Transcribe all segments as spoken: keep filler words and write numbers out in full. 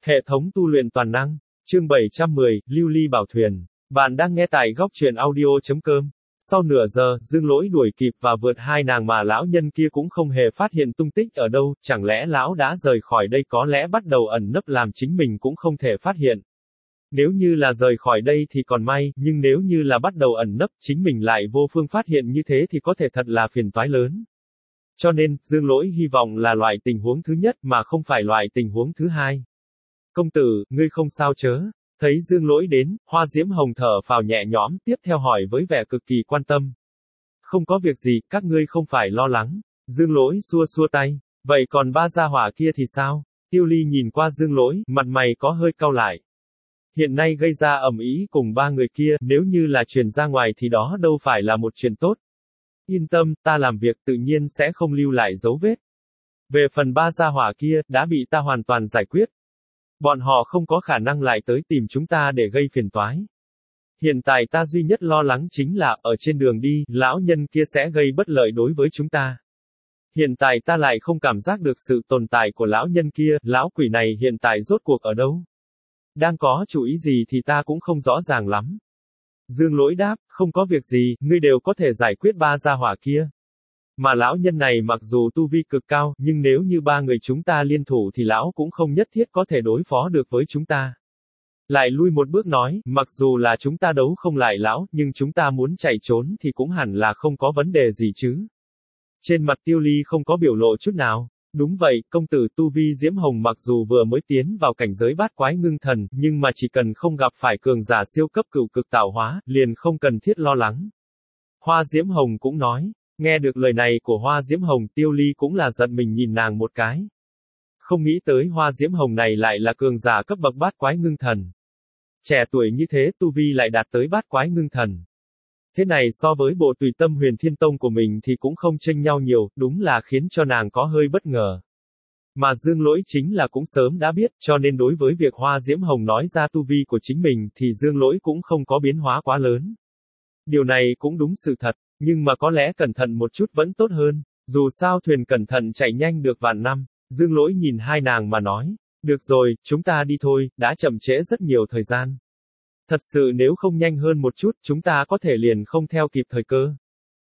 Hệ thống tu luyện toàn năng, chương bảy trăm mười, Lưu Ly Bảo Thuyền. Bạn đang nghe tại góc truyện audio.com. Sau nửa giờ, Dương Lỗi đuổi kịp và vượt hai nàng mà lão nhân kia cũng không hề phát hiện tung tích ở đâu, chẳng lẽ lão đã rời khỏi đây, có lẽ bắt đầu ẩn nấp làm chính mình cũng không thể phát hiện. Nếu như là rời khỏi đây thì còn may, nhưng nếu như là bắt đầu ẩn nấp, chính mình lại vô phương phát hiện như thế thì có thể thật là phiền toái lớn. Cho nên, Dương Lỗi hy vọng là loại tình huống thứ nhất mà không phải loại tình huống thứ hai. Công tử, ngươi không sao chớ? Thấy Dương Lỗi đến, Hoa Diễm Hồng thở phào nhẹ nhõm, tiếp theo hỏi với vẻ cực kỳ quan tâm. Không có việc gì, các ngươi không phải lo lắng. Dương Lỗi xua xua tay. Vậy còn ba gia hỏa kia thì sao? Tiêu Ly nhìn qua Dương Lỗi, mặt mày có hơi cau lại. Hiện nay gây ra ầm ĩ cùng ba người kia, nếu như là truyền ra ngoài thì đó đâu phải là một chuyện tốt. Yên tâm, ta làm việc tự nhiên sẽ không lưu lại dấu vết. Về phần ba gia hỏa kia, đã bị ta hoàn toàn giải quyết. Bọn họ không có khả năng lại tới tìm chúng ta để gây phiền toái. Hiện tại ta duy nhất lo lắng chính là, ở trên đường đi, lão nhân kia sẽ gây bất lợi đối với chúng ta. Hiện tại ta lại không cảm giác được sự tồn tại của lão nhân kia, lão quỷ này hiện tại rốt cuộc ở đâu? Đang có chủ ý gì thì ta cũng không rõ ràng lắm. Dương Lỗi đáp, không có việc gì, ngươi đều có thể giải quyết ba gia hỏa kia. Mà lão nhân này mặc dù tu vi cực cao, nhưng nếu như ba người chúng ta liên thủ thì lão cũng không nhất thiết có thể đối phó được với chúng ta. Lại lui một bước nói, mặc dù là chúng ta đấu không lại lão, nhưng chúng ta muốn chạy trốn thì cũng hẳn là không có vấn đề gì chứ. Trên mặt Tiêu Ly không có biểu lộ chút nào. Đúng vậy, công tử tu vi Diễm Hồng mặc dù vừa mới tiến vào cảnh giới bát quái ngưng thần, nhưng mà chỉ cần không gặp phải cường giả siêu cấp cửu cực tạo hóa, liền không cần thiết lo lắng. Hoa Diễm Hồng cũng nói, nghe được lời này của Hoa Diễm Hồng, Tiêu Ly cũng là giận mình nhìn nàng một cái. Không nghĩ tới Hoa Diễm Hồng này lại là cường giả cấp bậc bát quái ngưng thần. Trẻ tuổi như thế, tu vi lại đạt tới bát quái ngưng thần. Thế này so với bộ Tùy Tâm Huyền Thiên Tông của mình thì cũng không chênh nhau nhiều, đúng là khiến cho nàng có hơi bất ngờ. Mà Dương Lỗi chính là cũng sớm đã biết, cho nên đối với việc Hoa Diễm Hồng nói ra tu vi của chính mình thì Dương Lỗi cũng không có biến hóa quá lớn. Điều này cũng đúng sự thật, nhưng mà có lẽ cẩn thận một chút vẫn tốt hơn, dù sao thuyền cẩn thận chạy nhanh được vạn năm. Dương Lỗi nhìn hai nàng mà nói, được rồi, chúng ta đi thôi, đã chậm trễ rất nhiều thời gian. Thật sự nếu không nhanh hơn một chút, chúng ta có thể liền không theo kịp thời cơ.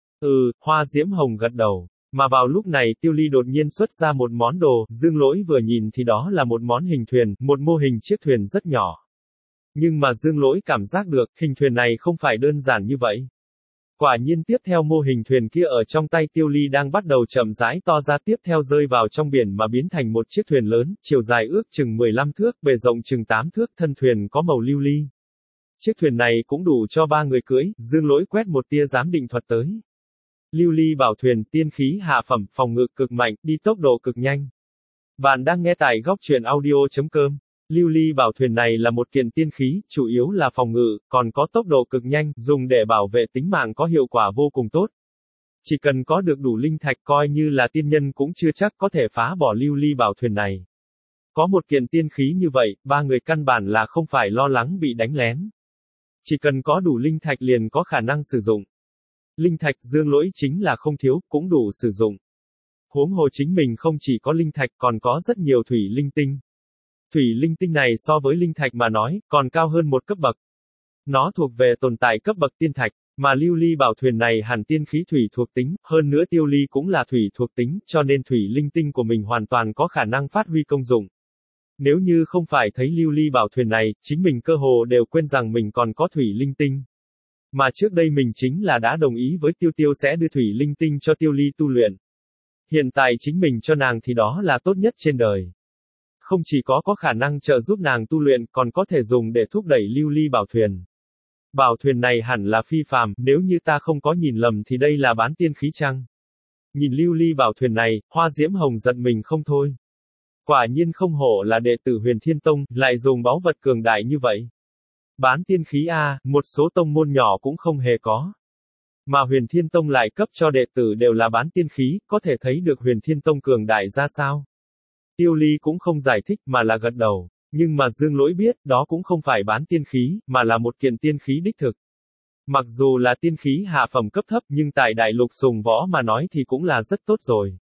Ừ, Hoa Diễm Hồng gật đầu. Mà vào lúc này Tiêu Ly đột nhiên xuất ra một món đồ, Dương Lỗi vừa nhìn thì đó là một món hình thuyền, một mô hình chiếc thuyền rất nhỏ. Nhưng mà Dương Lỗi cảm giác được, hình thuyền này không phải đơn giản như vậy. Quả nhiên tiếp theo mô hình thuyền kia ở trong tay Tiêu Ly đang bắt đầu chậm rãi to ra, tiếp theo rơi vào trong biển mà biến thành một chiếc thuyền lớn, chiều dài ước chừng mười lăm thước, bề rộng chừng tám thước, thân thuyền có màu lưu ly. Chiếc thuyền này cũng đủ cho ba người cưỡi, Dương Lỗi quét một tia giám định thuật tới. Lưu Ly Bảo Thuyền, tiên khí hạ phẩm, phòng ngự cực mạnh, đi tốc độ cực nhanh. Bạn đang nghe tại góc truyện audio.com. Lưu Ly Bảo Thuyền này là một kiện tiên khí, chủ yếu là phòng ngự, còn có tốc độ cực nhanh, dùng để bảo vệ tính mạng có hiệu quả vô cùng tốt. Chỉ cần có được đủ linh thạch coi như là tiên nhân cũng chưa chắc có thể phá bỏ Lưu Ly Bảo Thuyền này. Có một kiện tiên khí như vậy, ba người căn bản là không phải lo lắng bị đánh lén. Chỉ cần có đủ linh thạch liền có khả năng sử dụng. Linh thạch Dương Lỗi chính là không thiếu, cũng đủ sử dụng. Huống hồ chính mình không chỉ có linh thạch còn có rất nhiều thủy linh tinh. Thủy linh tinh này so với linh thạch mà nói, còn cao hơn một cấp bậc. Nó thuộc về tồn tại cấp bậc tiên thạch, mà Lưu Ly Bảo Thuyền này hẳn tiên khí thủy thuộc tính, hơn nữa Tiêu Ly cũng là thủy thuộc tính, cho nên thủy linh tinh của mình hoàn toàn có khả năng phát huy công dụng. Nếu như không phải thấy Lưu Ly Bảo Thuyền này, chính mình cơ hồ đều quên rằng mình còn có thủy linh tinh. Mà trước đây mình chính là đã đồng ý với Tiêu Tiêu sẽ đưa thủy linh tinh cho Tiêu Ly tu luyện. Hiện tại chính mình cho nàng thì đó là tốt nhất trên đời. Không chỉ có có khả năng trợ giúp nàng tu luyện, còn có thể dùng để thúc đẩy Lưu Ly Bảo Thuyền. Bảo thuyền này hẳn là phi phàm, nếu như ta không có nhìn lầm thì đây là bán tiên khí chăng? Nhìn Lưu Ly Bảo Thuyền này, Hoa Diễm Hồng giận mình không thôi. Quả nhiên không hổ là đệ tử Huyền Thiên Tông, lại dùng báu vật cường đại như vậy. Bán tiên khí a, một số tông môn nhỏ cũng không hề có. Mà Huyền Thiên Tông lại cấp cho đệ tử đều là bán tiên khí, có thể thấy được Huyền Thiên Tông cường đại ra sao. Tiêu Ly cũng không giải thích mà là gật đầu, nhưng mà Dương Lỗi biết, đó cũng không phải bán tiên khí, mà là một kiện tiên khí đích thực. Mặc dù là tiên khí hạ phẩm cấp thấp nhưng tại đại lục sùng võ mà nói thì cũng là rất tốt rồi.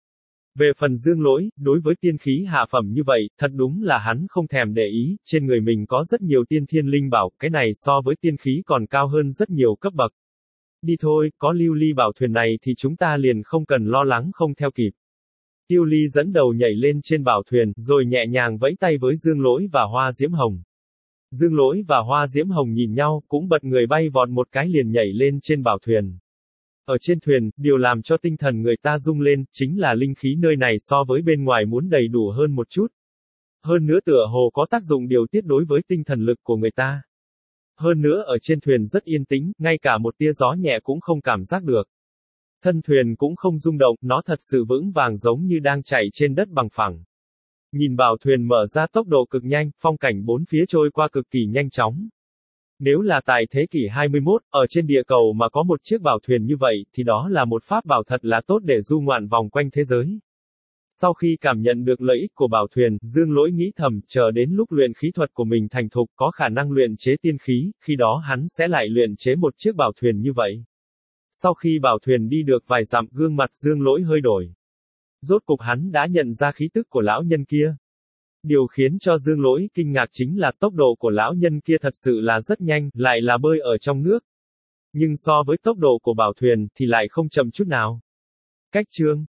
Về phần Dương Lỗi, đối với tiên khí hạ phẩm như vậy, thật đúng là hắn không thèm để ý, trên người mình có rất nhiều tiên thiên linh bảo, cái này so với tiên khí còn cao hơn rất nhiều cấp bậc. Đi thôi, có lưu ly bảo thuyền này thì chúng ta liền không cần lo lắng không theo kịp. Tiêu Ly dẫn đầu nhảy lên trên bảo thuyền, rồi nhẹ nhàng vẫy tay với Dương Lỗi và Hoa Diễm Hồng. Dương Lỗi và Hoa Diễm Hồng nhìn nhau, cũng bật người bay vọt một cái liền nhảy lên trên bảo thuyền. Ở trên thuyền, điều làm cho tinh thần người ta rung lên, chính là linh khí nơi này so với bên ngoài muốn đầy đủ hơn một chút. Hơn nữa tựa hồ có tác dụng điều tiết đối với tinh thần lực của người ta. Hơn nữa ở trên thuyền rất yên tĩnh, ngay cả một tia gió nhẹ cũng không cảm giác được. Thân thuyền cũng không rung động, nó thật sự vững vàng giống như đang chạy trên đất bằng phẳng. Nhìn bảo thuyền mở ra tốc độ cực nhanh, phong cảnh bốn phía trôi qua cực kỳ nhanh chóng. Nếu là tại thế kỷ hai mươi mốt, ở trên địa cầu mà có một chiếc bảo thuyền như vậy, thì đó là một pháp bảo thật là tốt để du ngoạn vòng quanh thế giới. Sau khi cảm nhận được lợi ích của bảo thuyền, Dương Lỗi nghĩ thầm, chờ đến lúc luyện khí thuật của mình thành thục, có khả năng luyện chế tiên khí, khi đó hắn sẽ lại luyện chế một chiếc bảo thuyền như vậy. Sau khi bảo thuyền đi được vài dặm, gương mặt Dương Lỗi hơi đổi. Rốt cục hắn đã nhận ra khí tức của lão nhân kia. Điều khiến cho Dương Lỗi kinh ngạc chính là tốc độ của lão nhân kia thật sự là rất nhanh, lại là bơi ở trong nước. Nhưng so với tốc độ của bảo thuyền thì lại không chậm chút nào. Cách chương